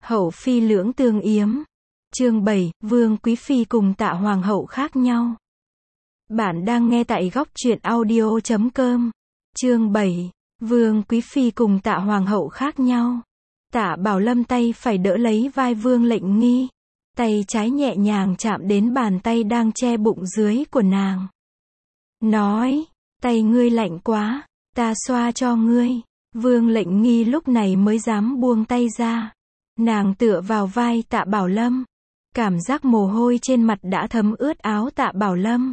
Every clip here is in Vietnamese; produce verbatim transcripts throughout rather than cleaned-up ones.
Hậu phi lưỡng tương yếm. Chương bảy, Vương Quý Phi cùng Tạ Hoàng hậu khác nhau. Bạn đang nghe tại góc truyện audio chấm com. Chương bảy, Vương Quý Phi cùng Tạ Hoàng hậu khác nhau. Tạ Bảo Lâm tay phải đỡ lấy vai Vương Lệnh Nghi. Tay trái nhẹ nhàng chạm đến bàn tay đang che bụng dưới của nàng. Nói, tay ngươi lạnh quá, ta xoa cho ngươi. Vương Lệnh Nghi lúc này mới dám buông tay ra. Nàng tựa vào vai Tạ Bảo Lâm. Cảm giác mồ hôi trên mặt đã thấm ướt áo Tạ Bảo Lâm.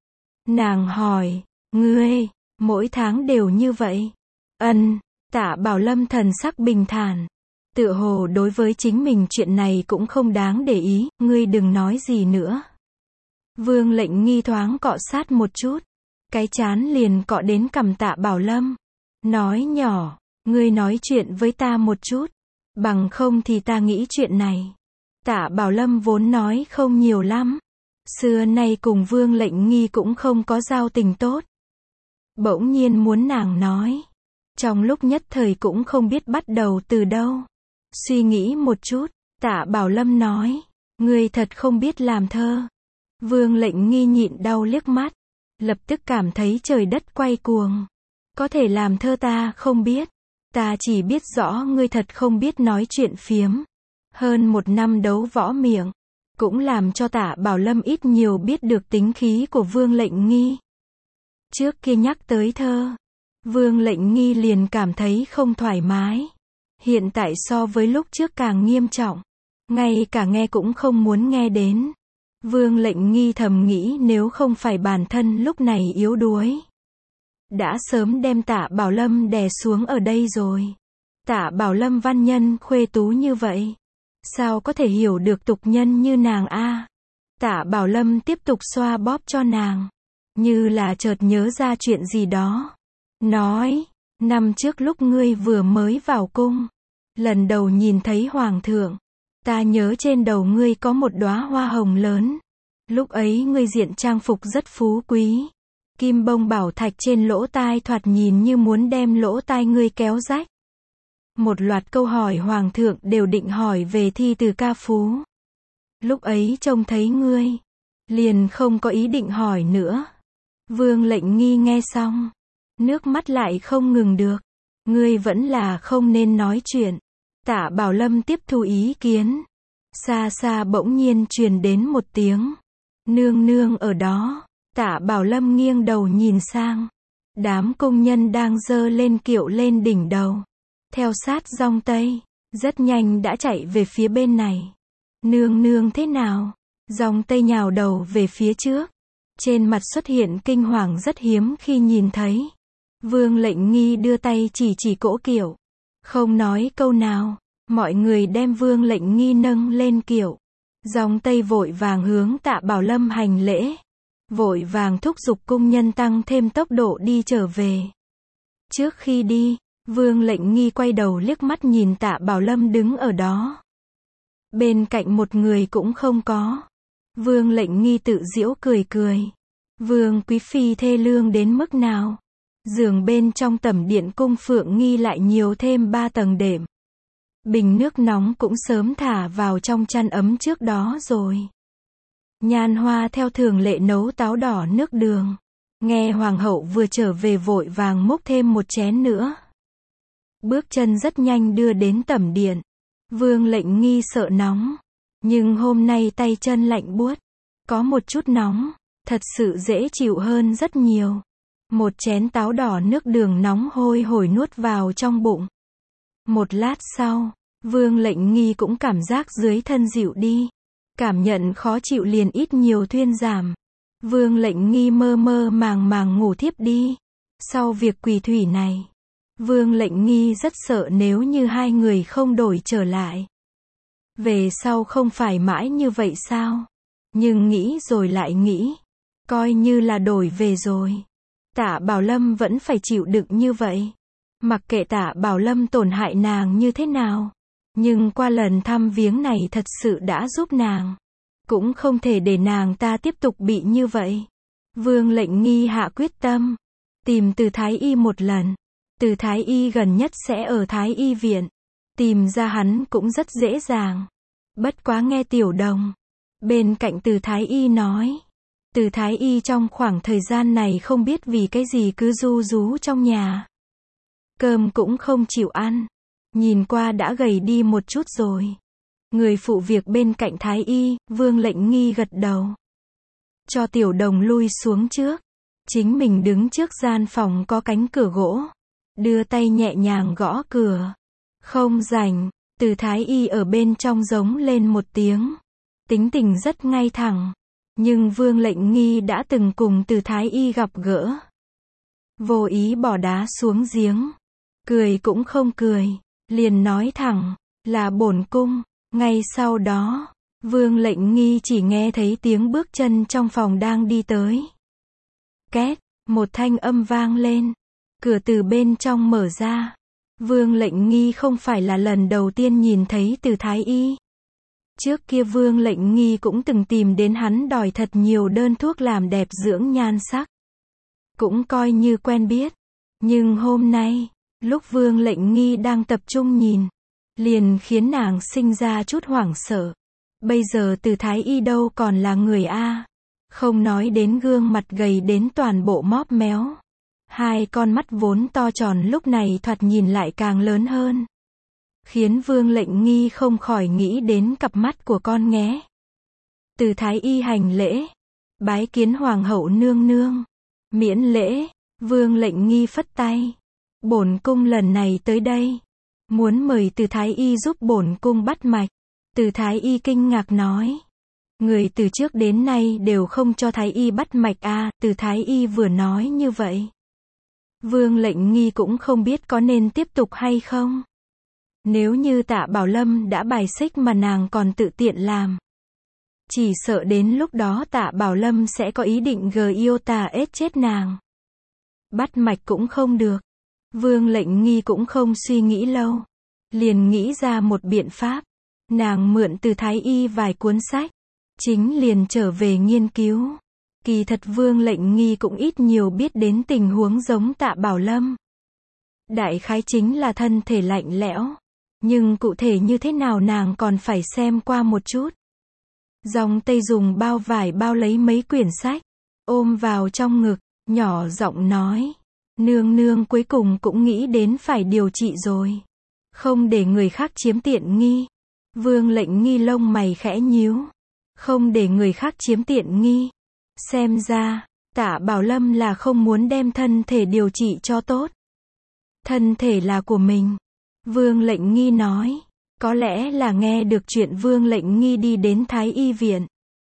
Nàng hỏi, ngươi, mỗi tháng đều như vậy? Ân, Tạ Bảo Lâm thần sắc bình thản. Tựa hồ đối với chính mình chuyện này cũng không đáng để ý, ngươi đừng nói gì nữa. Vương Lệnh Nghi thoáng cọ sát một chút. Cái chán liền cọ đến cằm Tạ Bảo Lâm. Nói nhỏ, ngươi nói chuyện với ta một chút. Bằng không thì ta nghĩ chuyện này. Tạ Bảo Lâm vốn nói không nhiều lắm. Xưa nay cùng Vương Lệnh Nghi cũng không có giao tình tốt. Bỗng nhiên muốn nàng nói. Trong lúc nhất thời cũng không biết bắt đầu từ đâu. Suy nghĩ một chút, Tạ Bảo Lâm nói. Ngươi thật không biết làm thơ. Vương Lệnh Nghi nhịn đau liếc mắt. Lập tức cảm thấy trời đất quay cuồng. Có thể làm thơ ta không biết. Ta chỉ biết rõ ngươi thật không biết nói chuyện phiếm. Hơn một năm đấu võ miệng. Cũng làm cho Tạ Bảo Lâm ít nhiều biết được tính khí của Vương Lệnh Nghi. Trước kia nhắc tới thơ. Vương Lệnh Nghi liền cảm thấy không thoải mái. Hiện tại so với lúc trước càng nghiêm trọng. Ngay cả nghe cũng không muốn nghe đến. Vương Lệnh Nghi thầm nghĩ nếu không phải bản thân lúc này yếu đuối. Đã sớm đem Tạ Bảo Lâm đè xuống ở đây rồi. Tạ Bảo Lâm văn nhân khuê tú như vậy. Sao có thể hiểu được tục nhân như nàng a? Tạ Bảo Lâm tiếp tục xoa bóp cho nàng. Như là chợt nhớ ra chuyện gì đó. Nói, năm trước lúc ngươi vừa mới vào cung. Lần đầu nhìn thấy Hoàng thượng. Ta nhớ trên đầu ngươi có một đóa hoa hồng lớn. Lúc ấy ngươi diện trang phục rất phú quý. Kim bông bảo thạch trên lỗ tai thoạt nhìn như muốn đem lỗ tai ngươi kéo rách. Một loạt câu hỏi Hoàng thượng đều định hỏi về thi từ ca phú. Lúc ấy trông thấy ngươi. Liền không có ý định hỏi nữa. Vương Lệnh Nghi nghe xong. Nước mắt lại không ngừng được. Ngươi vẫn là không nên nói chuyện. Tạ Bảo Lâm tiếp thu ý kiến. Xa xa bỗng nhiên truyền đến một tiếng. Nương nương ở đó. Tạ Bảo Lâm nghiêng đầu nhìn sang. Đám công nhân đang dơ lên kiệu lên đỉnh đầu. Theo sát dòng tây. Rất nhanh đã chạy về phía bên này. Nương nương thế nào? Dòng tây nhào đầu về phía trước. Trên mặt xuất hiện kinh hoàng rất hiếm khi nhìn thấy. Vương Lệnh Nghi đưa tay chỉ chỉ cỗ kiệu. Không nói câu nào. Mọi người đem Vương Lệnh Nghi nâng lên kiệu. Dòng tây vội vàng hướng Tạ Bảo Lâm hành lễ. Vội vàng thúc giục cung nhân tăng thêm tốc độ đi trở về. Trước khi đi, Vương Lệnh Nghi quay đầu liếc mắt nhìn Tạ Bảo Lâm đứng ở đó. Bên cạnh một người cũng không có. Vương Lệnh Nghi tự giễu cười cười. Vương Quý Phi thê lương đến mức nào? Giường bên trong tẩm điện cung Phượng Nghi lại nhiều thêm ba tầng đệm. Bình nước nóng cũng sớm thả vào trong chăn ấm trước đó rồi. Nhan Hoa theo thường lệ nấu táo đỏ nước đường. Nghe Hoàng hậu vừa trở về vội vàng múc thêm một chén nữa. Bước chân rất nhanh đưa đến tẩm điện. Vương Lệnh Nghi sợ nóng. Nhưng hôm nay tay chân lạnh buốt. Có một chút nóng. Thật sự dễ chịu hơn rất nhiều. Một chén táo đỏ nước đường nóng hôi hổi nuốt vào trong bụng. Một lát sau, Vương Lệnh Nghi cũng cảm giác dưới thân dịu đi. Cảm nhận khó chịu liền ít nhiều thuyên giảm. Vương Lệnh Nghi mơ mơ màng màng ngủ thiếp đi. Sau việc quỳ thủy này, Vương Lệnh Nghi rất sợ nếu như hai người không đổi trở lại. Về sau không phải mãi như vậy sao? Nhưng nghĩ rồi lại nghĩ. Coi như là đổi về rồi. Tạ Bảo Lâm vẫn phải chịu đựng như vậy. Mặc kệ Tạ Bảo Lâm tổn hại nàng như thế nào. Nhưng qua lần thăm viếng này thật sự đã giúp nàng. Cũng không thể để nàng ta tiếp tục bị như vậy. Vương Lệnh Nghi hạ quyết tâm. Tìm Từ Thái Y một lần. Từ Thái Y gần nhất sẽ ở Thái Y viện. Tìm ra hắn cũng rất dễ dàng. Bất quá nghe Tiểu Đồng bên cạnh Từ Thái Y nói. Từ Thái Y trong khoảng thời gian này không biết vì cái gì cứ ru rú trong nhà. Cơm cũng không chịu ăn. Nhìn qua đã gầy đi một chút rồi. Người phụ việc bên cạnh Thái Y, Vương Lệnh Nghi gật đầu. Cho Tiểu Đồng lui xuống trước. Chính mình đứng trước gian phòng có cánh cửa gỗ. Đưa tay nhẹ nhàng gõ cửa. Không rảnh. Từ Thái Y ở bên trong giống lên một tiếng. Tính tình rất ngay thẳng. Nhưng Vương Lệnh Nghi đã từng cùng Từ Thái Y gặp gỡ. Vô ý bỏ đá xuống giếng. Cười cũng không cười. Liền nói thẳng. Là bổn cung. Ngay sau đó, Vương Lệnh Nghi chỉ nghe thấy tiếng bước chân trong phòng đang đi tới. Két. Một thanh âm vang lên. Cửa từ bên trong mở ra. Vương Lệnh Nghi không phải là lần đầu tiên nhìn thấy Từ Thái Y. Trước kia Vương Lệnh Nghi cũng từng tìm đến hắn đòi thật nhiều đơn thuốc làm đẹp dưỡng nhan sắc. Cũng coi như quen biết. Nhưng hôm nay, lúc Vương Lệnh Nghi đang tập trung nhìn, liền khiến nàng sinh ra chút hoảng sợ. Bây giờ Từ Thái Y đâu còn là người a. Không nói đến gương mặt gầy đến toàn bộ móp méo. Hai con mắt vốn to tròn lúc này thoạt nhìn lại càng lớn hơn. Khiến Vương Lệnh Nghi không khỏi nghĩ đến cặp mắt của con nghé. Từ Thái Y hành lễ. Bái kiến Hoàng hậu nương nương. Miễn lễ. Vương Lệnh Nghi phất tay. Bổn cung lần này tới đây. Muốn mời Từ Thái Y giúp bổn cung bắt mạch. Từ Thái Y kinh ngạc nói. Người từ trước đến nay đều không cho Thái Y bắt mạch a. À, Từ Thái Y vừa nói như vậy. Vương Lệnh Nghi cũng không biết có nên tiếp tục hay không. Nếu như Tạ Bảo Lâm đã bài xích mà nàng còn tự tiện làm. Chỉ sợ đến lúc đó Tạ Bảo Lâm sẽ có ý định gờ yêu tà ết chết nàng. Bắt mạch cũng không được. Vương Lệnh Nghi cũng không suy nghĩ lâu. Liền nghĩ ra một biện pháp. Nàng mượn từ Thái Y vài cuốn sách. Chính liền trở về nghiên cứu. Kỳ thật Vương Lệnh Nghi cũng ít nhiều biết đến tình huống giống Tạ Bảo Lâm. Đại khái chính là thân thể lạnh lẽo. Nhưng cụ thể như thế nào nàng còn phải xem qua một chút. Dòng Tây dùng bao vải bao lấy mấy quyển sách. Ôm vào trong ngực, nhỏ giọng nói. Nương nương cuối cùng cũng nghĩ đến phải điều trị rồi. Không để người khác chiếm tiện nghi. Vương Lệnh Nghi lông mày khẽ nhíu. Không để người khác chiếm tiện nghi. Xem ra, Tạ Bảo Lâm là không muốn đem thân thể điều trị cho tốt. Thân thể là của mình. Vương Lệnh Nghi nói. Có lẽ là nghe được chuyện Vương Lệnh Nghi đi đến Thái Y viện.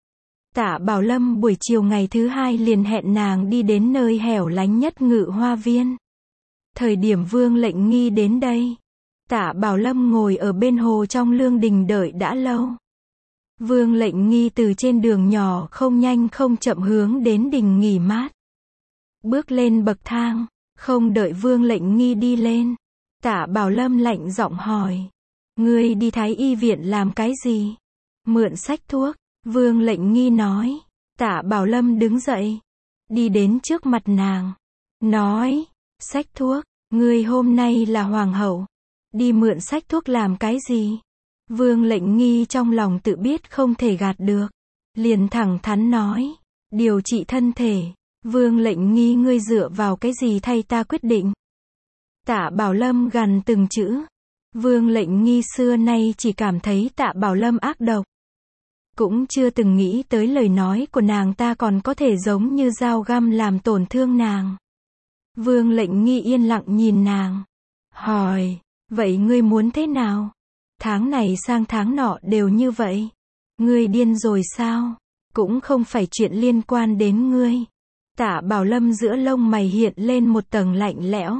Tạ Bảo Lâm buổi chiều ngày thứ hai liền hẹn nàng đi đến nơi hẻo lánh nhất Ngự Hoa Viên. Thời điểm Vương Lệnh Nghi đến đây, Tạ Bảo Lâm ngồi ở bên hồ trong lương đình đợi đã lâu. Vương Lệnh Nghi từ trên đường nhỏ không nhanh không chậm hướng đến đình nghỉ mát. Bước lên bậc thang, không đợi Vương Lệnh Nghi đi lên, Tạ Bảo Lâm lạnh giọng hỏi. Ngươi đi Thái Y viện làm cái gì? Mượn sách thuốc. Vương Lệnh Nghi nói. Tạ Bảo Lâm đứng dậy. Đi đến trước mặt nàng. Nói. Sách thuốc. Ngươi hôm nay là hoàng hậu. Đi mượn sách thuốc làm cái gì? Vương Lệnh Nghi trong lòng tự biết không thể gạt được. Liền thẳng thắn nói. Điều trị thân thể. Vương Lệnh Nghi ngươi dựa vào cái gì thay ta quyết định? Tạ Bảo Lâm gằn từng chữ. Vương Lệnh Nghi xưa nay chỉ cảm thấy Tạ Bảo Lâm ác độc. Cũng chưa từng nghĩ tới lời nói của nàng ta còn có thể giống như dao găm làm tổn thương nàng. Vương Lệnh Nghi yên lặng nhìn nàng. Hỏi, vậy ngươi muốn thế nào? Tháng này sang tháng nọ đều như vậy. Ngươi điên rồi sao? Cũng không phải chuyện liên quan đến ngươi. Tạ Bảo Lâm giữa lông mày hiện lên một tầng lạnh lẽo.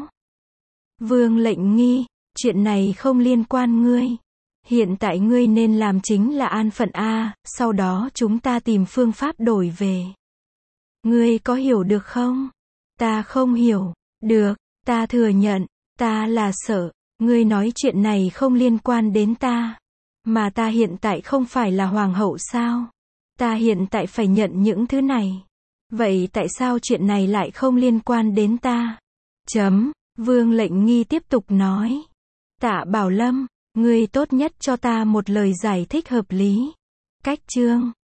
Vương Lệnh Nghi, chuyện này không liên quan ngươi. Hiện tại ngươi nên làm chính là an phận A, sau đó chúng ta tìm phương pháp đổi về. Ngươi có hiểu được không? Ta không hiểu. Được, ta thừa nhận, ta là sợ. Ngươi nói chuyện này không liên quan đến ta. Mà ta hiện tại không phải là hoàng hậu sao? Ta hiện tại phải nhận những thứ này. Vậy tại sao chuyện này lại không liên quan đến ta? Chấm. Vương Lệnh Nghi tiếp tục nói. Tạ Bảo Lâm, Ngươi tốt nhất cho ta một lời giải thích hợp lý. Cách chương